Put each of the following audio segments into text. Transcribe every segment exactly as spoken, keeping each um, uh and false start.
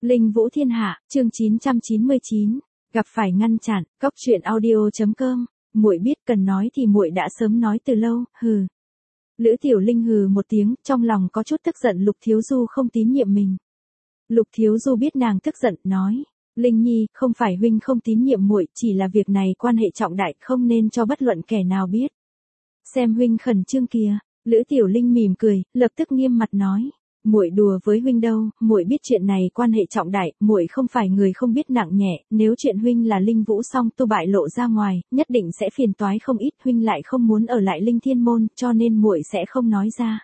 Linh Vũ Thiên Hạ, chương chín trăm chín mươi chín, gặp phải ngăn chặn, cốc truyện audio chấm com, muội biết cần nói thì muội đã sớm nói từ lâu, hừ. Lữ Tiểu Linh hừ một tiếng, trong lòng có chút tức giận Lục Thiếu Du không tín nhiệm mình. Lục Thiếu Du biết nàng tức giận, nói, Linh Nhi, không phải huynh không tín nhiệm muội, chỉ là việc này quan hệ trọng đại, không nên cho bất luận kẻ nào biết. Xem huynh khẩn trương kìa. Lữ Tiểu Linh mỉm cười, lập tức nghiêm mặt nói, muội đùa với huynh đâu, muội biết chuyện này quan hệ trọng đại, muội không phải người không biết nặng nhẹ, nếu chuyện huynh là Linh Vũ song tu bại lộ ra ngoài, nhất định sẽ phiền toái không ít, huynh lại không muốn ở lại Linh Thiên môn, cho nên muội sẽ không nói ra.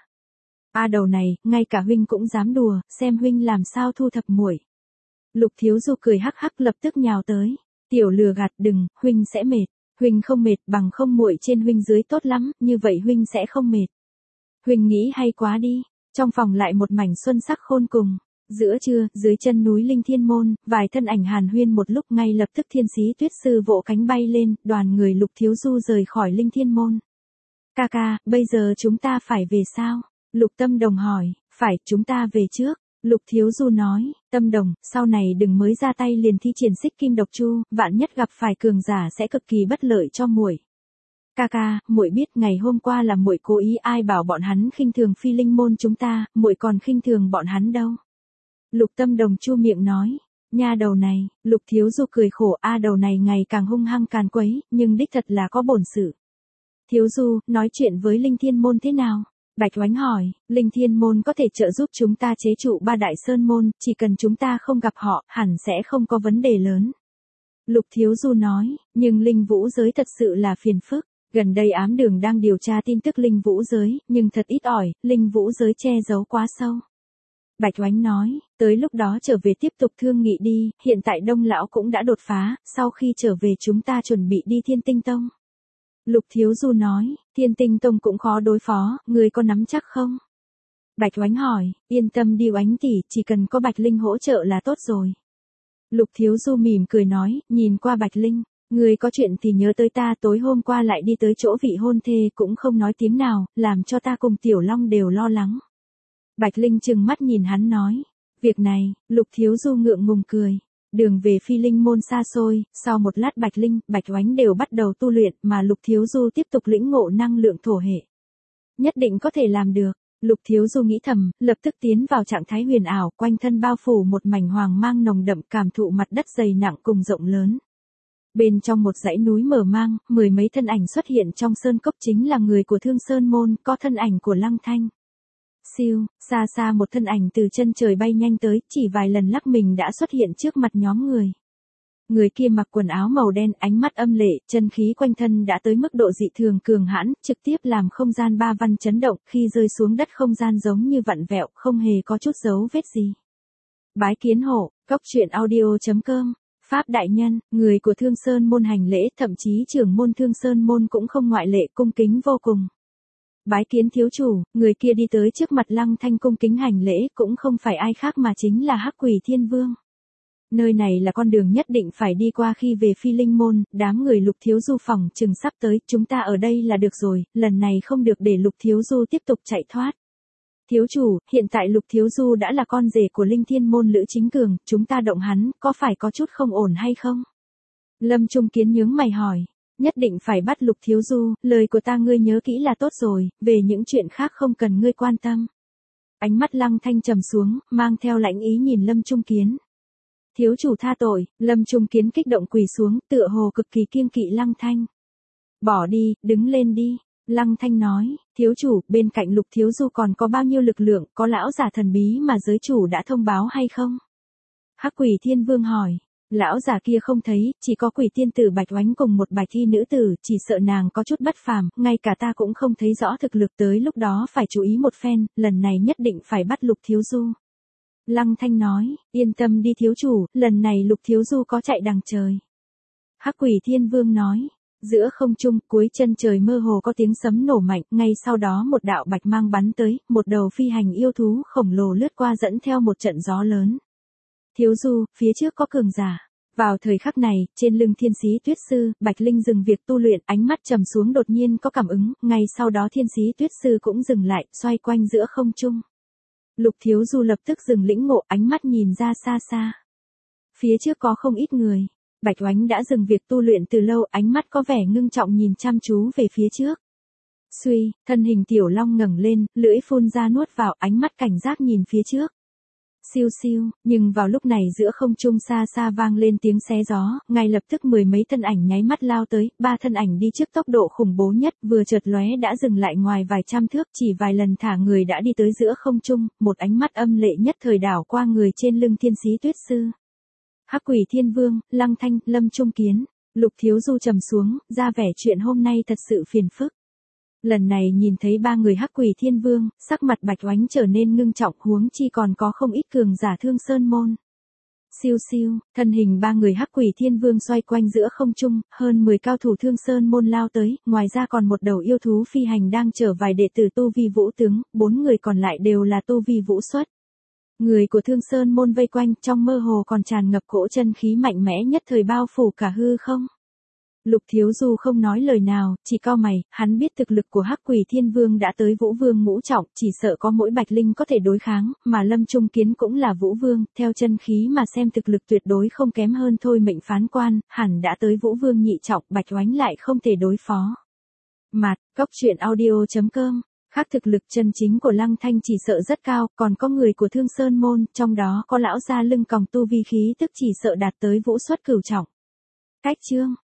A đầu này, ngay cả huynh cũng dám đùa, xem huynh làm sao thu thập muội. Lục Thiếu Du cười hắc hắc lập tức nhào tới, tiểu lừa gạt, đừng, huynh sẽ mệt, huynh không mệt, bằng không muội trên huynh dưới tốt lắm, như vậy huynh sẽ không mệt. Huynh nghĩ hay quá đi. Trong phòng lại một mảnh xuân sắc khôn cùng. Giữa trưa, dưới chân núi Linh Thiên môn, vài thân ảnh hàn huyên một lúc, ngay lập tức Thiên Sĩ Tuyết Sư vỗ cánh bay lên, đoàn người Lục Thiếu Du rời khỏi Linh Thiên môn. Ca ca, bây giờ chúng ta phải về sao? Lục Tâm Đồng hỏi. Phải, chúng ta về trước. Lục Thiếu Du nói, Tâm Đồng, sau này đừng mới ra tay liền thi triển Xích Kim Độc Chu, vạn nhất gặp phải cường giả sẽ cực kỳ bất lợi cho muội. Ca ca, muội biết ngày hôm qua là muội cố ý, ai bảo bọn hắn khinh thường Phi Linh môn chúng ta, muội còn khinh thường bọn hắn đâu. Lục Tâm Đồng chu miệng nói, nha đầu này. Lục Thiếu Du cười khổ, a đầu này ngày càng hung hăng càn quấy, nhưng đích thật là có bổn sự. Thiếu Du, nói chuyện với Linh Thiên môn thế nào? Bạch Oánh hỏi, Linh Thiên môn có thể trợ giúp chúng ta chế trụ ba đại sơn môn, chỉ cần chúng ta không gặp họ, hẳn sẽ không có vấn đề lớn. Lục Thiếu Du nói, nhưng Linh Vũ giới thật sự là phiền phức. Gần đây ám đường đang điều tra tin tức Linh Vũ giới, nhưng thật ít ỏi, Linh Vũ giới che giấu quá sâu. Bạch Oánh nói, tới lúc đó trở về tiếp tục thương nghị đi, hiện tại Đông Lão cũng đã đột phá, sau khi trở về chúng ta chuẩn bị đi Thiên Tinh Tông. Lục Thiếu Du nói, Thiên Tinh Tông cũng khó đối phó, người có nắm chắc không? Bạch Oánh hỏi, yên tâm đi Oánh tỷ, chỉ cần có Bạch Linh hỗ trợ là tốt rồi. Lục Thiếu Du mỉm cười nói, nhìn qua Bạch Linh. Người có chuyện thì nhớ tới ta, tối hôm qua lại đi tới chỗ vị hôn thê cũng không nói tiếng nào, làm cho ta cùng Tiểu Long đều lo lắng. Bạch Linh trừng mắt nhìn hắn nói, việc này, Lục Thiếu Du ngượng ngùng cười. Đường về Phi Linh môn xa xôi, sau một lát Bạch Linh, Bạch Oánh đều bắt đầu tu luyện, mà Lục Thiếu Du tiếp tục lĩnh ngộ năng lượng thổ hệ. Nhất định có thể làm được. Lục Thiếu Du nghĩ thầm, lập tức tiến vào trạng thái huyền ảo, quanh thân bao phủ một mảnh hoàng mang nồng đậm, cảm thụ mặt đất dày nặng cùng rộng lớn. Bên trong một dãy núi mở mang, mười mấy thân ảnh xuất hiện trong sơn cốc, chính là người của Thương Sơn môn, có thân ảnh của Lăng Thanh. Siêu, xa xa một thân ảnh từ chân trời bay nhanh tới, chỉ vài lần lắc mình đã xuất hiện trước mặt nhóm người. Người kia mặc quần áo màu đen, ánh mắt âm lệ, chân khí quanh thân đã tới mức độ dị thường cường hãn, trực tiếp làm không gian ba văn chấn động, khi rơi xuống đất không gian giống như vặn vẹo, không hề có chút dấu vết gì. Bái kiến hộ, cốc truyện audio chấm com. Pháp đại nhân, người của Thương Sơn môn hành lễ, thậm chí trưởng môn Thương Sơn môn cũng không ngoại lệ, cung kính vô cùng. Bái kiến thiếu chủ, người kia đi tới trước mặt Lăng Thanh cung kính hành lễ, cũng không phải ai khác mà chính là Hắc Quỷ Thiên Vương. Nơi này là con đường nhất định phải đi qua khi về Phi Linh môn, đám người Lục Thiếu Du phòng chừng sắp tới, chúng ta ở đây là được rồi, lần này không được để Lục Thiếu Du tiếp tục chạy thoát. Thiếu chủ, hiện tại Lục Thiếu Du đã là con rể của Linh Thiên môn Lữ Chính Cường, chúng ta động hắn, có phải có chút không ổn hay không? Lâm Trung Kiến nhướng mày hỏi, nhất định phải bắt Lục Thiếu Du, lời của ta ngươi nhớ kỹ là tốt rồi, về những chuyện khác không cần ngươi quan tâm. Ánh mắt Lăng Thanh trầm xuống, mang theo lãnh ý nhìn Lâm Trung Kiến. Thiếu chủ tha tội, Lâm Trung Kiến kích động quỳ xuống, tựa hồ cực kỳ kiêng kỵ Lăng Thanh. Bỏ đi, đứng lên đi. Lăng Thanh nói, thiếu chủ, bên cạnh Lục Thiếu Du còn có bao nhiêu lực lượng, có lão giả thần bí mà giới chủ đã thông báo hay không? Hắc Quỷ Thiên Vương hỏi, lão giả kia không thấy, chỉ có Quỷ Tiên tử Bạch Oánh cùng một bạch thi nữ tử, chỉ sợ nàng có chút bất phàm, ngay cả ta cũng không thấy rõ thực lực, tới lúc đó phải chú ý một phen, lần này nhất định phải bắt Lục Thiếu Du. Lăng Thanh nói, yên tâm đi thiếu chủ, lần này Lục Thiếu Du có chạy đằng trời. Hắc Quỷ Thiên Vương nói. Giữa không trung, cuối chân trời mơ hồ có tiếng sấm nổ mạnh, ngay sau đó một đạo bạch mang bắn tới, một đầu phi hành yêu thú khổng lồ lướt qua dẫn theo một trận gió lớn. Thiếu Du, phía trước có cường giả. Vào thời khắc này, trên lưng Thiên Sĩ Tuyết Sư, Bạch Linh dừng việc tu luyện, ánh mắt trầm xuống đột nhiên có cảm ứng, ngay sau đó Thiên Sĩ Tuyết Sư cũng dừng lại, xoay quanh giữa không trung. Lục Thiếu Du lập tức dừng lĩnh ngộ, ánh mắt nhìn ra xa xa. Phía trước có không ít người. Bạch Oánh đã dừng việc tu luyện từ lâu, ánh mắt có vẻ ngưng trọng nhìn chăm chú về phía trước. Suy, thân hình Tiểu Long ngẩng lên, lưỡi phun ra nuốt vào, ánh mắt cảnh giác nhìn phía trước. Siêu siêu, nhưng vào lúc này giữa không trung xa xa vang lên tiếng xé gió, ngay lập tức mười mấy thân ảnh nháy mắt lao tới, ba thân ảnh đi trước tốc độ khủng bố nhất, vừa chợt lóe đã dừng lại ngoài vài trăm thước, chỉ vài lần thả người đã đi tới giữa không trung, một ánh mắt âm lệ nhất thời đảo qua người trên lưng Thiên Sĩ Tuyết Sư. Hắc Quỷ Thiên Vương, Lăng Thanh, Lâm Trung Kiến. Lục Thiếu Du trầm xuống, ra vẻ chuyện hôm nay thật sự phiền phức. Lần này nhìn thấy ba người Hắc Quỷ Thiên Vương, sắc mặt Bạch Oánh trở nên ngưng trọng, huống chi còn có không ít cường giả Thương Sơn môn. Siêu siêu, thân hình ba người Hắc Quỷ Thiên Vương xoay quanh giữa không trung, hơn mười cao thủ Thương Sơn môn lao tới, ngoài ra còn một đầu yêu thú phi hành đang chở vài đệ tử tu vi vũ tướng, bốn người còn lại đều là tu vi vũ xuất. Người của Thương Sơn môn vây quanh, trong mơ hồ còn tràn ngập cỗ chân khí mạnh mẽ nhất thời bao phủ cả hư không. Lục Thiếu Du không nói lời nào, chỉ cau mày, hắn biết thực lực của Hắc Quỷ Thiên Vương đã tới Vũ Vương ngũ trọng, chỉ sợ có mỗi Bạch Linh có thể đối kháng, mà Lâm Trung Kiến cũng là Vũ Vương, theo chân khí mà xem thực lực tuyệt đối không kém hơn thôi mệnh phán quan, hẳn đã tới Vũ Vương nhị trọng, Bạch Oánh lại không thể đối phó. Mạt, Cóc Truyện Audio chấm com. Khác thực lực chân chính của Lăng Thanh chỉ sợ rất cao, còn có người của Thương Sơn môn, trong đó có lão gia lưng còng tu vi khí tức chỉ sợ đạt tới vũ xuất cửu trọng. Cách chương